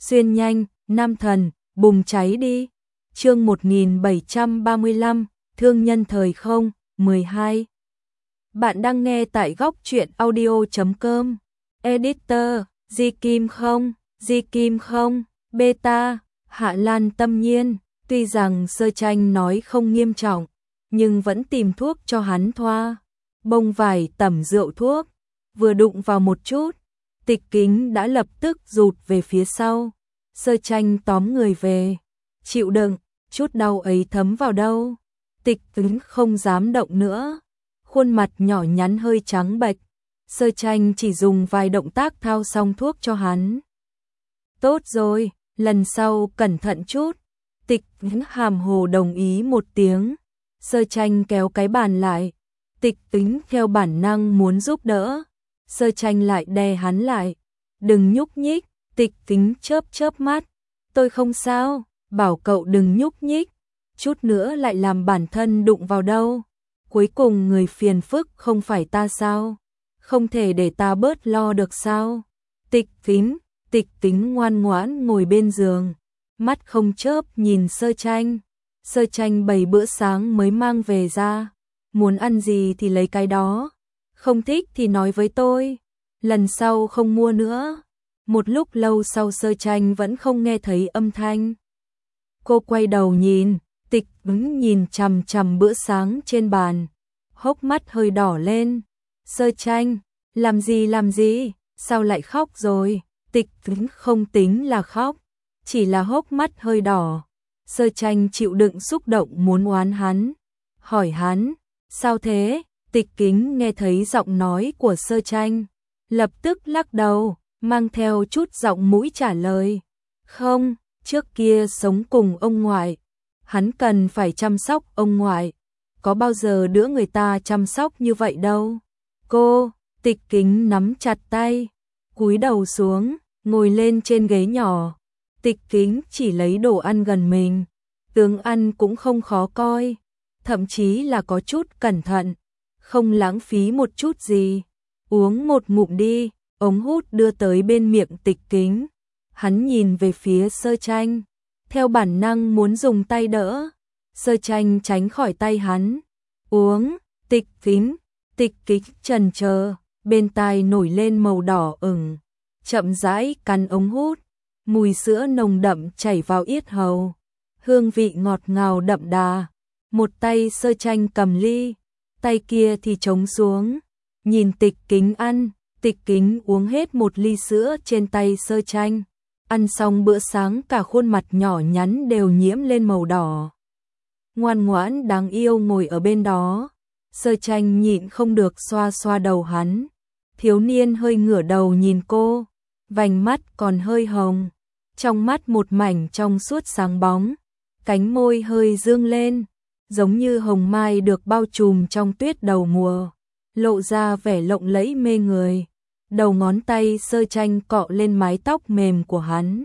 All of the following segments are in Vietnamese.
xuyên nhanh, nam thần, bùng cháy đi. Chương 1735, thương nhân thời không, 12. Bạn đang nghe tại góc truyện audio.com. Editor, Di Kim không, beta, Hạ Lan Tâm Nhiên. Tuy rằng Sơ Tranh nói không nghiêm trọng, nhưng vẫn tìm thuốc cho hắn thoa. Bông vải tẩm rượu thuốc, vừa đụng vào một chút, Tịch Kính đã lập tức rụt về phía sau. Sơ Tranh tóm người về, chịu đựng, chút đau ấy thấm vào đâu. Tịch Kính không dám động nữa, khuôn mặt nhỏ nhắn hơi trắng bệch. Sơ Tranh chỉ dùng vài động tác thao xong thuốc cho hắn. Tốt rồi, lần sau cẩn thận chút. Tịch Kính hàm hồ đồng ý một tiếng. Sơ Tranh kéo cái bàn lại. Tịch Kính theo bản năng muốn giúp đỡ. Sơ Tranh lại đè hắn lại. Đừng nhúc nhích. Tịch Kính chớp mắt. Tôi không sao, bảo cậu đừng nhúc nhích. Chút nữa lại làm bản thân đụng vào đâu. Cuối cùng người phiền phức không phải ta sao? Không thể để ta bớt lo được sao? Tịch Kính ngoan ngoãn ngồi bên giường, mắt không chớp nhìn Sơ Tranh. Sơ Tranh bày bữa sáng mới mang về ra. Muốn ăn gì thì lấy cái đó. Không thích thì nói với tôi. Lần sau không mua nữa. Một lúc lâu sau Sơ Tranh vẫn không nghe thấy âm thanh. Cô quay đầu nhìn, Tịch Kính nhìn chằm chằm bữa sáng trên bàn. Hốc mắt hơi đỏ lên. Sơ Tranh, làm gì, sao lại khóc rồi? Tịch Kính không tính là khóc, chỉ là hốc mắt hơi đỏ. Sơ Tranh chịu đựng xúc động muốn oán hắn. Hỏi hắn, sao thế? Tịch Kính nghe thấy giọng nói của Sơ Tranh, lập tức lắc đầu, mang theo chút giọng mũi trả lời. Không, trước kia sống cùng ông ngoại, hắn cần phải chăm sóc ông ngoại. Có bao giờ đứa người ta chăm sóc như vậy đâu. Cô, Tịch Kính nắm chặt tay, cúi đầu xuống, ngồi lên trên ghế nhỏ. Tịch Kính chỉ lấy đồ ăn gần mình. Tướng ăn cũng không khó coi, thậm chí là có chút cẩn thận, không lãng phí một chút gì. Uống một ngụm đi, ống hút đưa tới bên miệng Tịch Kính. Hắn nhìn về phía Sơ Tranh, theo bản năng muốn dùng tay đỡ. Sơ Tranh tránh khỏi tay hắn. Uống. Tịch Kính chần chờ, bên tai nổi lên màu đỏ ửng, chậm rãi cắn ống hút. Mùi sữa nồng đậm chảy vào yết hầu, hương vị ngọt ngào đậm đà. Một tay Sơ Tranh cầm ly, tay kia thì chống xuống, nhìn Tịch Kính ăn. Tịch Kính uống hết một ly sữa trên tay Sơ Tranh. Ăn xong bữa sáng cả khuôn mặt nhỏ nhắn đều nhiễm lên màu đỏ. Ngoan ngoãn đáng yêu ngồi ở bên đó. Sơ Tranh nhịn không được xoa xoa đầu hắn. Thiếu niên hơi ngửa đầu nhìn cô, vành mắt còn hơi hồng, trong mắt một mảnh trong suốt sáng bóng, cánh môi hơi dương lên, giống như hồng mai được bao trùm trong tuyết đầu mùa, lộ ra vẻ lộng lẫy mê người. Đầu ngón tay Sơ Tranh cọ lên mái tóc mềm của hắn.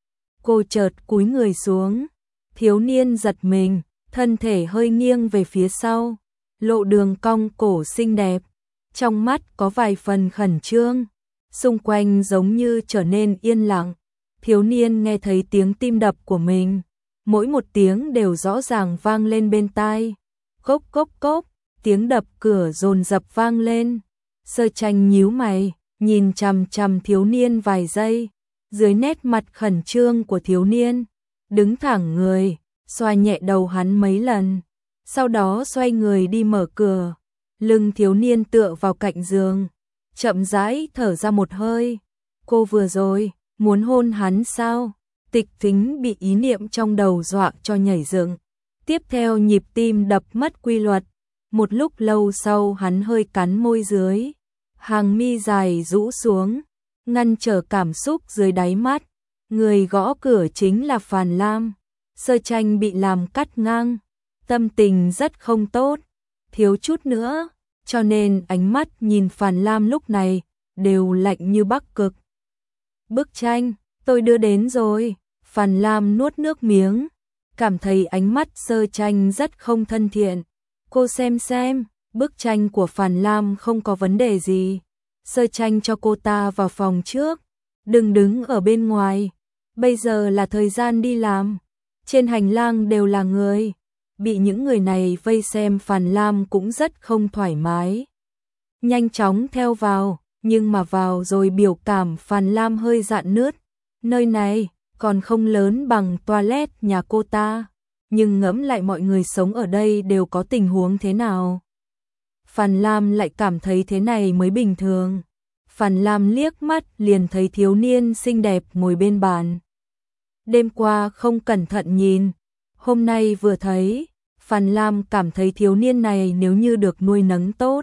Cô chợt cúi người xuống, thiếu niên giật mình, thân thể hơi nghiêng về phía sau, lộ đường cong cổ xinh đẹp, trong mắt có vài phần khẩn trương, xung quanh giống như trở nên yên lặng. Thiếu niên nghe thấy tiếng tim đập của mình, mỗi một tiếng đều rõ ràng vang lên bên tai. Cốc cốc cốc, tiếng đập cửa dồn dập vang lên. Sơ Tranh nhíu mày, nhìn chằm chằm thiếu niên vài giây, dưới nét mặt khẩn trương của thiếu niên, đứng thẳng người, xoa nhẹ đầu hắn mấy lần, sau đó xoay người đi mở cửa. Lưng thiếu niên tựa vào cạnh giường, chậm rãi thở ra một hơi. Cô vừa rồi muốn hôn hắn sao? Tịch Kính bị ý niệm trong đầu dọa cho nhảy dựng. Tiếp theo nhịp tim đập mất quy luật. Một lúc lâu sau hắn hơi cắn môi dưới, hàng mi dài rũ xuống, ngăn trở cảm xúc dưới đáy mắt. Người gõ cửa chính là Phàn Lam. Sơ Tranh bị làm cắt ngang, tâm tình rất không tốt, thiếu chút nữa, cho nên ánh mắt nhìn Phàn Lam lúc này đều lạnh như Bắc Cực. Bức tranh, tôi đưa đến rồi. Phàn Lam nuốt nước miếng, cảm thấy ánh mắt Sơ Tranh rất không thân thiện. Cô xem, bức tranh của Phàn Lam không có vấn đề gì. Sơ Tranh cho cô ta vào phòng trước, đừng đứng ở bên ngoài. Bây giờ là thời gian đi làm. Trên hành lang đều là người. Bị những người này vây xem Phàn Lam cũng rất không thoải mái. Nhanh chóng theo vào, nhưng mà vào rồi biểu cảm Phàn Lam hơi rạn nứt. Nơi này còn không lớn bằng toilet nhà cô ta, nhưng ngẫm lại mọi người sống ở đây đều có tình huống thế nào. Phàn Lam lại cảm thấy thế này mới bình thường. Phàn Lam liếc mắt liền thấy thiếu niên xinh đẹp ngồi bên bàn. Đêm qua không cẩn thận nhìn, hôm nay vừa thấy, Phàn Lam cảm thấy thiếu niên này nếu như được nuôi nấng tốt,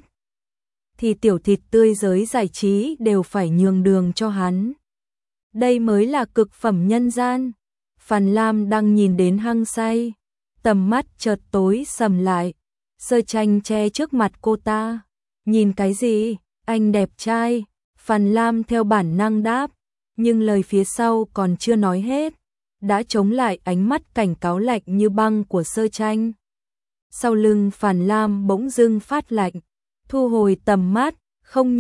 thì tiểu thịt tươi giới giải trí đều phải nhường đường cho hắn. Đây mới là cực phẩm nhân gian. Phàn Lam đang nhìn đến hăng say, tầm mắt chợt tối sầm lại. Sơ Tranh che trước mặt cô ta. Nhìn cái gì? Anh đẹp trai. Phàn Lam theo bản năng đáp, nhưng lời phía sau còn chưa nói hết, đã chống lại ánh mắt cảnh cáo lạnh như băng của Sơ Tranh. Sau lưng Phàn Lam bỗng dưng phát lạnh, thu hồi tầm mắt, không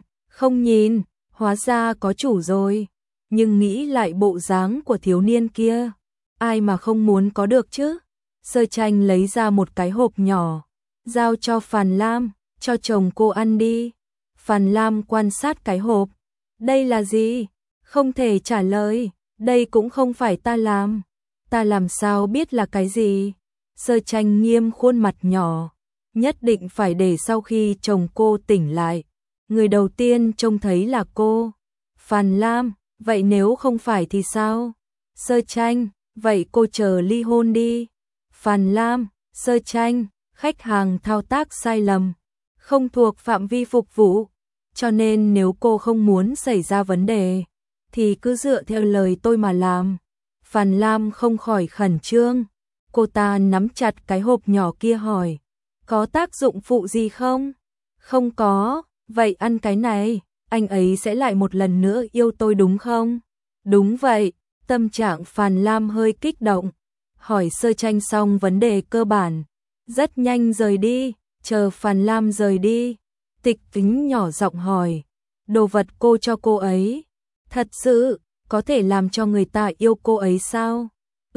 nhìn, hóa ra có chủ rồi. Nhưng nghĩ lại bộ dáng của thiếu niên kia, ai mà không muốn có được chứ. Sơ Tranh lấy ra một cái hộp nhỏ, giao cho Phàn Lam, cho chồng cô ăn đi. Phàn Lam quan sát cái hộp. Đây là gì? Không thể trả lời, đây cũng không phải ta làm. Ta làm sao biết là cái gì? Sơ Tranh nghiêm khuôn mặt nhỏ, nhất định phải để sau khi chồng cô tỉnh lại, người đầu tiên trông thấy là cô. Phàn Lam, vậy nếu không phải thì sao? Sơ Tranh, vậy cô chờ ly hôn đi. Phàn Lam, Sơ Tranh, khách hàng thao tác sai lầm, không thuộc phạm vi phục vụ, cho nên nếu cô không muốn xảy ra vấn đề, thì cứ dựa theo lời tôi mà làm. Phàn Lam không khỏi khẩn trương, cô ta nắm chặt cái hộp nhỏ kia hỏi, có tác dụng phụ gì không? Không có, vậy ăn cái này, anh ấy sẽ lại một lần nữa yêu tôi đúng không? Đúng vậy, tâm trạng Phàn Lam hơi kích động, hỏi Sơ Tranh xong vấn đề cơ bản, rất nhanh rời đi. Chờ Phàn Lam rời đi, Tịch Kính nhỏ giọng hỏi, đồ vật cô cho cô ấy, thật sự có thể làm cho người ta yêu cô ấy sao?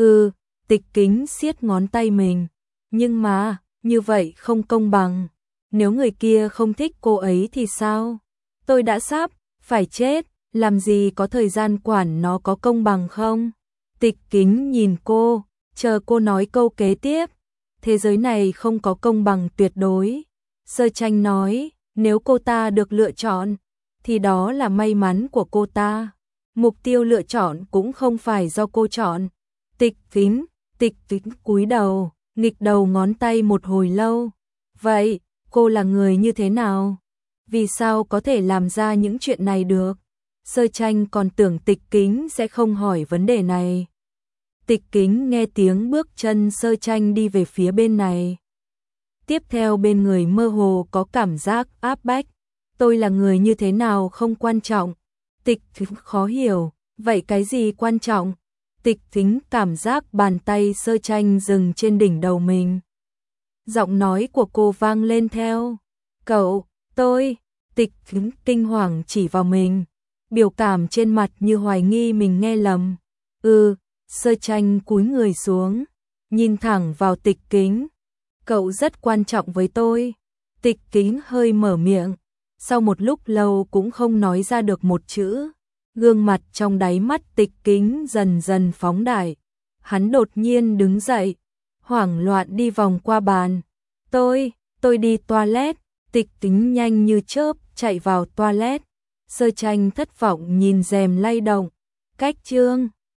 Tịch Kính siết ngón tay mình, nhưng mà, như vậy không công bằng, nếu người kia không thích cô ấy thì sao? Tôi đã sắp phải chết, làm gì có thời gian quản nó có công bằng không? Tịch Kính nhìn cô, chờ cô nói câu kế tiếp. Thế giới này không có công bằng tuyệt đối. Sơ Tranh nói, nếu cô ta được lựa chọn, thì đó là may mắn của cô ta. Mục tiêu lựa chọn cũng không phải do cô chọn. Tịch Kính cúi đầu, nghịch đầu ngón tay một hồi lâu. Vậy, cô là người như thế nào? Vì sao có thể làm ra những chuyện này được? Sơ Tranh còn tưởng Tịch Kính sẽ không hỏi vấn đề này. Tịch Kính nghe tiếng bước chân Sơ Tranh đi về phía bên này. Tiếp theo bên người mơ hồ có cảm giác áp bách. Tôi là người như thế nào không quan trọng. Tịch Kính khó hiểu, vậy cái gì quan trọng? Tịch Kính cảm giác bàn tay Sơ Tranh dừng trên đỉnh đầu mình. Giọng nói của cô vang lên theo. Cậu, tôi, Tịch Kính kinh hoàng chỉ vào mình. Biểu cảm trên mặt như hoài nghi mình nghe lầm. Sơ Tranh cúi người xuống, nhìn thẳng vào Tịch Kính. Cậu rất quan trọng với tôi. Tịch Kính hơi mở miệng, sau một lúc lâu cũng không nói ra được một chữ. Gương mặt trong đáy mắt Tịch Kính dần dần phóng đại. Hắn đột nhiên đứng dậy, hoảng loạn đi vòng qua bàn. Tôi đi toilet. Tịch Kính nhanh như chớp chạy vào toilet. Sơ Tranh thất vọng nhìn rèm lay động. Cách chương